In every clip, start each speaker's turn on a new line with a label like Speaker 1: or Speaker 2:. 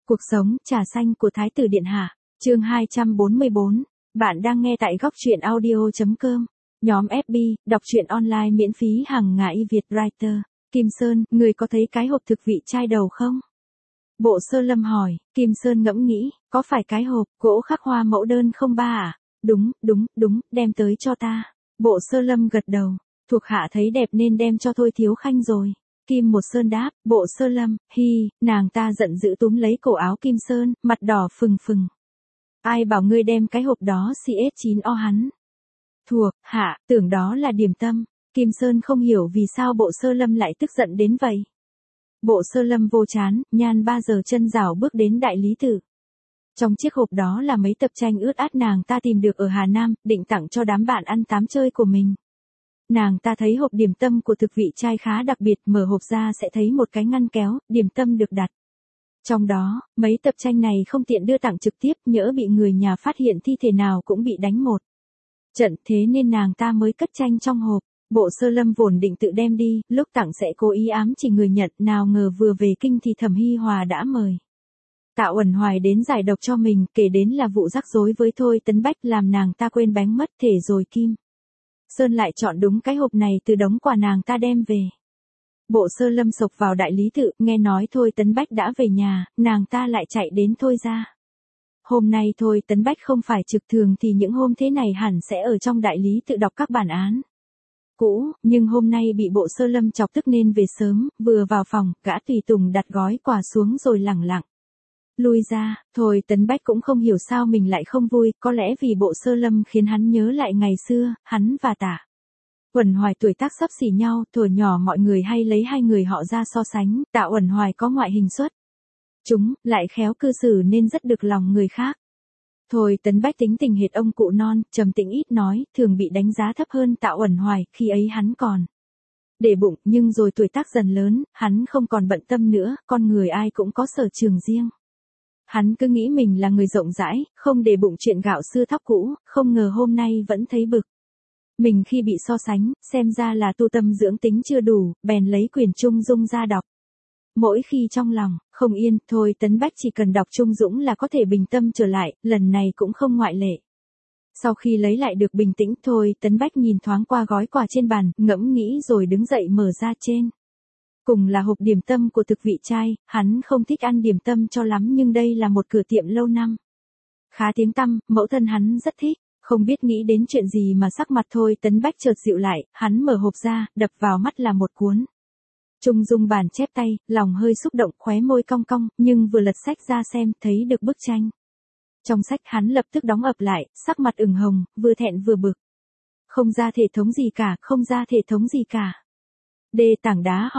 Speaker 1: Cuộc sống, trà xanh của Thái tử Điện Hạ, chương 244, bạn đang nghe tại góc truyện audio.com, nhóm FB, đọc truyện online miễn phí hàng ngày Việt Writer, Kim Sơn, người có thấy cái hộp thực vị chai đầu không? Bộ Sơ Lâm hỏi, Kim Sơn ngẫm nghĩ, có phải cái hộp, gỗ khắc hoa mẫu đơn không ba à? Đúng, đem tới cho ta. Bộ Sơ Lâm gật đầu, thuộc hạ thấy đẹp nên đem cho Thôi Thiếu Khanh rồi. Kim Một Sơn đáp, Bộ Sơ Lâm, nàng ta giận dữ túm lấy cổ áo Kim Sơn, mặt đỏ phừng phừng. Ai bảo ngươi đem cái hộp đó CS9O hắn? Thuộc, hạ, tưởng đó là điểm tâm. Kim Sơn không hiểu vì sao Bộ Sơ Lâm lại tức giận đến vậy. Bộ Sơ Lâm vô chán, nhan 3 giờ chân rảo bước đến đại lý tự. Trong chiếc hộp đó là mấy tập tranh ướt át nàng ta tìm được ở Hà Nam, định tặng cho đám bạn ăn tám chơi của mình. Nàng ta thấy hộp điểm tâm của thực vị trai khá đặc biệt, mở hộp ra sẽ thấy một cái ngăn kéo, điểm tâm được đặt. Trong đó, mấy tập tranh này không tiện đưa tặng trực tiếp, nhỡ bị người nhà phát hiện thi thể nào cũng bị đánh một trận, thế nên nàng ta mới cất tranh trong hộp. Bộ Sơ Lâm vốn định tự đem đi, lúc tặng sẽ cố ý ám chỉ người nhận, nào ngờ vừa về kinh thì Thẩm Hy Hòa đã mời Tạ Uẩn Hoài đến giải độc cho mình, kể đến là vụ rắc rối với Thôi Tấn Bách làm nàng ta quên bánh mất thể rồi Kim Sơn lại chọn đúng cái hộp này từ đống quà nàng ta đem về. Bộ Sơ Lâm sộc vào đại lý tự, nghe nói Thôi Tấn Bách đã về nhà, nàng ta lại chạy đến Thôi ra. Hôm nay Thôi Tấn Bách không phải trực thường thì những hôm thế này hẳn sẽ ở trong đại lý tự đọc các bản án cũ, nhưng hôm nay bị Bộ Sơ Lâm chọc tức nên về sớm, vừa vào phòng, gã tùy tùng đặt gói quà xuống rồi lẳng lặng lui ra. Thôi Tấn Bách cũng không hiểu sao mình lại không vui, có lẽ vì Bộ Sơ Lâm khiến hắn nhớ lại ngày xưa, hắn và Tạ Uẩn Hoài tuổi tác xấp xỉ nhau, thuở nhỏ mọi người hay lấy hai người họ ra so sánh, Tạ Uẩn Hoài có ngoại hình xuất chúng, lại khéo cư xử nên rất được lòng người khác. Thôi Tấn Bách tính tình hệt ông cụ non, trầm tĩnh ít nói, thường bị đánh giá thấp hơn Tạ Uẩn Hoài, khi ấy hắn còn để bụng, nhưng rồi tuổi tác dần lớn, hắn không còn bận tâm nữa, con người ai cũng có sở trường riêng. Hắn cứ nghĩ mình là người rộng rãi, không để bụng chuyện gạo xưa thóc cũ, không ngờ hôm nay vẫn thấy bực mình khi bị so sánh, xem ra là tu tâm dưỡng tính chưa đủ, bèn lấy quyển Trung Dung ra đọc. Mỗi khi trong lòng không yên, Thôi Tấn Bách chỉ cần đọc Trung Dũng là có thể bình tâm trở lại, lần này cũng không ngoại lệ. Sau khi lấy lại được bình tĩnh, Thôi Tấn Bách nhìn thoáng qua gói quà trên bàn, ngẫm nghĩ rồi đứng dậy mở ra trên. Cùng là hộp điểm tâm của thực vị trai, hắn không thích ăn điểm tâm cho lắm nhưng đây là một cửa tiệm lâu năm khá tiếng tăm, mẫu thân hắn rất thích. Không biết nghĩ đến chuyện gì mà sắc mặt Thôi Tấn Bách chợt dịu lại, hắn mở hộp ra, đập vào mắt là một cuốn Trung Dung bản chép tay, lòng hơi xúc động, khóe môi cong cong, nhưng vừa lật sách ra xem, thấy được bức tranh trong sách, hắn lập tức đóng ập lại, sắc mặt ửng hồng, vừa thẹn vừa bực. Không ra thể thống gì cả, không ra thể thống gì cả. Tảng đá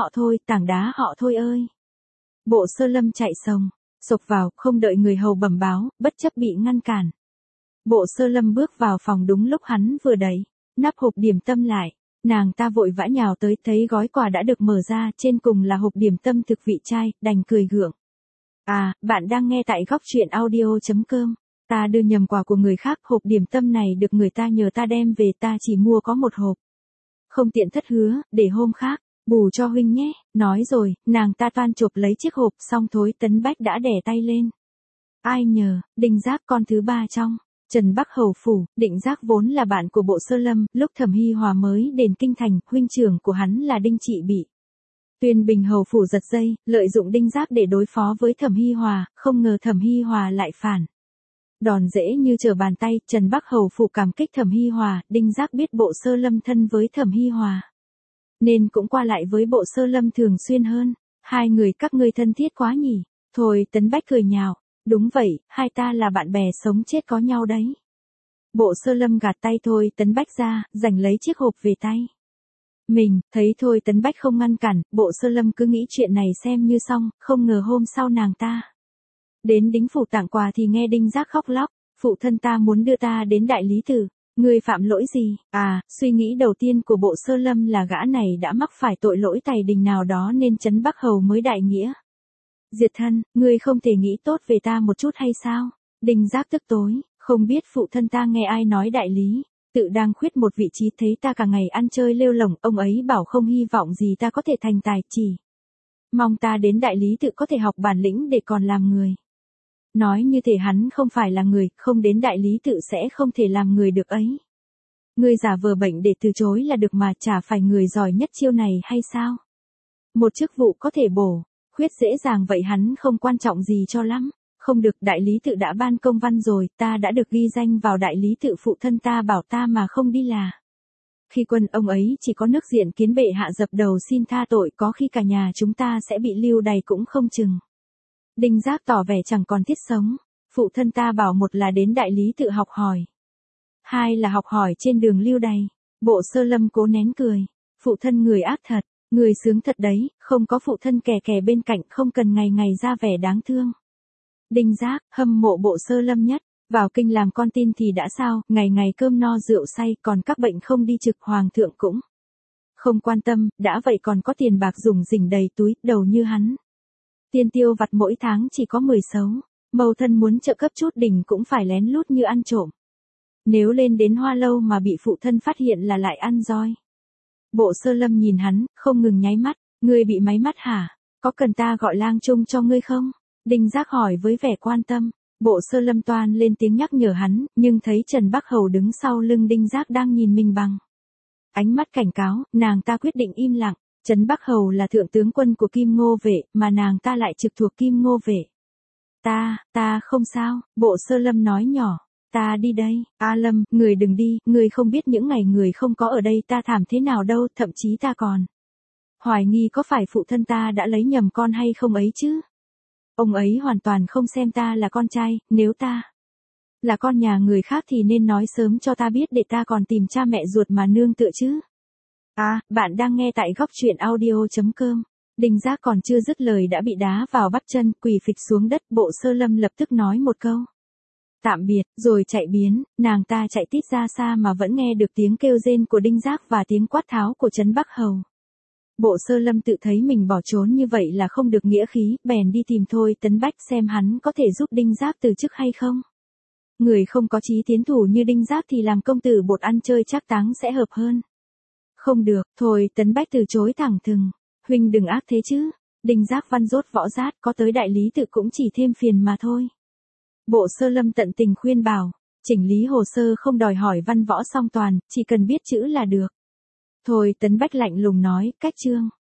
Speaker 1: họ Thôi ơi. Bộ Sơ Lâm chạy sộc vào, không đợi người hầu bẩm báo, bất chấp bị ngăn cản. Bộ Sơ Lâm bước vào phòng đúng lúc hắn vừa đẩy nắp hộp điểm tâm lại, nàng ta vội vã nhào tới, thấy gói quà đã được mở ra, trên cùng là hộp điểm tâm thực vị trai, đành cười gượng. À, bạn đang nghe tại góc truyện audio.com. Ta đưa nhầm quà của người khác, hộp điểm tâm này được người ta nhờ ta đem về, ta chỉ mua có một hộp. Không tiện thất hứa, để hôm khác bù cho huynh nhé. Nói rồi, nàng ta toan chộp lấy chiếc hộp, xong Thôi Tấn Bách đã đè tay lên. Ai nhờ, Đinh Giác con thứ ba trong Trần Bắc Hầu phủ. Định Giác vốn là bạn của Bộ Sơ Lâm, lúc Thẩm Hy Hòa mới đến kinh thành, huynh trưởng của hắn là Đinh Trị bị Tuyên Bình Hầu phủ giật dây, lợi dụng Đinh Giác để đối phó với Thẩm Hy Hòa, không ngờ Thẩm Hy Hòa lại phản đòn dễ như trở bàn tay. Trần Bắc Hầu phủ cảm kích Thẩm Hy Hòa, Đinh Giác biết Bộ Sơ Lâm thân với Thẩm Hy Hòa nên cũng qua lại với Bộ Sơ Lâm thường xuyên hơn. Hai người các ngươi thân thiết quá nhỉ? Thôi Tấn Bách cười nhạo. Đúng vậy, hai ta là bạn bè sống chết có nhau đấy. Bộ Sơ Lâm gạt tay Thôi Tấn Bách ra, giành lấy chiếc hộp về tay mình. Thấy Thôi Tấn Bách không ngăn cản, Bộ Sơ Lâm cứ nghĩ chuyện này xem như xong, không ngờ hôm sau nàng ta đến Đính phủ tặng quà thì nghe Đinh Giác khóc lóc. Phụ thân ta muốn đưa ta đến đại lý tự. Ngươi phạm lỗi gì? À, suy nghĩ đầu tiên của Bộ Sơ Lâm là gã này đã mắc phải tội lỗi tày đình nào đó nên Trấn Bắc Hầu mới đại nghĩa diệt thân. Ngươi không thể nghĩ tốt về ta một chút hay sao? Đinh Giác tức tối, không biết phụ thân ta nghe ai nói đại lý tự đang khuyết một vị trí, thấy ta cả ngày ăn chơi lêu lổng, ông ấy bảo không hy vọng gì ta có thể thành tài, chỉ mong ta đến đại lý tự có thể học bản lĩnh để còn làm người. Nói như thể hắn không phải là người, không đến đại lý tự sẽ không thể làm người được ấy. Ngươi giả vờ bệnh để từ chối là được mà, chả phải người giỏi nhất chiêu này hay sao? Một chức vụ có thể bổ khuyết dễ dàng vậy hắn không quan trọng gì cho lắm. Không được, đại lý tự đã ban công văn rồi, ta đã được ghi danh vào đại lý tự, phụ thân ta bảo ta mà không đi là. Khi quân ông ấy chỉ có nước diện kiến bệ hạ dập đầu xin tha tội, có khi cả nhà chúng ta sẽ bị lưu đày cũng không chừng. Đinh Giác tỏ vẻ chẳng còn thiết sống. Phụ thân ta bảo một là đến đại lý tự học hỏi. Hai là học hỏi trên đường lưu đày. Bộ Sơ Lâm cố nén cười. Phụ thân người ác thật, người sướng thật đấy, không có phụ thân kè kè bên cạnh, không cần ngày ngày ra vẻ đáng thương. Đinh Giác hâm mộ Bộ Sơ Lâm nhất. Vào kinh làm con tin thì đã sao, ngày ngày cơm no rượu say, còn các bệnh không đi trực, hoàng thượng cũng không quan tâm, đã vậy còn có tiền bạc dùng rỉnh đầy túi, đầu như hắn. Tiền tiêu vặt mỗi tháng chỉ có 10 sấu, mâu thân muốn trợ cấp chút đỉnh cũng phải lén lút như ăn trộm. Nếu lên đến Hoa Lâu mà bị phụ thân phát hiện là lại ăn roi. Bộ Sơ Lâm nhìn hắn, không ngừng nháy mắt, ngươi bị máy mắt hả? Có cần ta gọi lang trung cho ngươi không? Đinh Giác hỏi với vẻ quan tâm. Bộ Sơ Lâm toan lên tiếng nhắc nhở hắn, nhưng thấy Trần Bắc Hầu đứng sau lưng Đinh Giác đang nhìn mình bằng ánh mắt cảnh cáo, nàng ta quyết định im lặng. Trấn Bắc Hầu là thượng tướng quân của Kim Ngô Vệ, mà nàng ta lại trực thuộc Kim Ngô Vệ. Ta không sao, Bộ Sơ Lâm nói nhỏ, ta đi đây. A Lâm, người đừng đi, người không biết những ngày người không có ở đây ta thảm thế nào đâu, thậm chí ta còn hoài nghi có phải phụ thân ta đã lấy nhầm con hay không ấy chứ. Ông ấy hoàn toàn không xem ta là con trai, nếu ta là con nhà người khác thì nên nói sớm cho ta biết để ta còn tìm cha mẹ ruột mà nương tựa chứ. Bạn đang nghe tại góc truyện audio.com. Đinh Giác còn chưa dứt lời đã bị đá vào bắp chân, quỳ phịch xuống đất. Bộ Sơ Lâm lập tức nói một câu tạm biệt, rồi chạy biến. Nàng ta chạy tít ra xa mà vẫn nghe được tiếng kêu rên của Đinh Giác và tiếng quát tháo của Trấn Bắc Hầu. Bộ Sơ Lâm tự thấy mình bỏ trốn như vậy là không được nghĩa khí, bèn đi tìm Thôi Tấn Bách xem hắn có thể giúp Đinh Giác từ chức hay không. Người không có chí tiến thủ như Đinh Giác thì làm công tử bột ăn chơi trác táng sẽ hợp hơn. Không được, Thôi Tấn Bách từ chối thẳng thừng. Huynh đừng ác thế chứ. Đinh Giác văn dốt võ rát, có tới đại lý tự cũng chỉ thêm phiền mà thôi. Bộ Sơ Lâm tận tình khuyên bảo, chỉnh lý hồ sơ không đòi hỏi văn võ song toàn, chỉ cần biết chữ là được. Thôi Tấn Bách lạnh lùng nói, cách chương.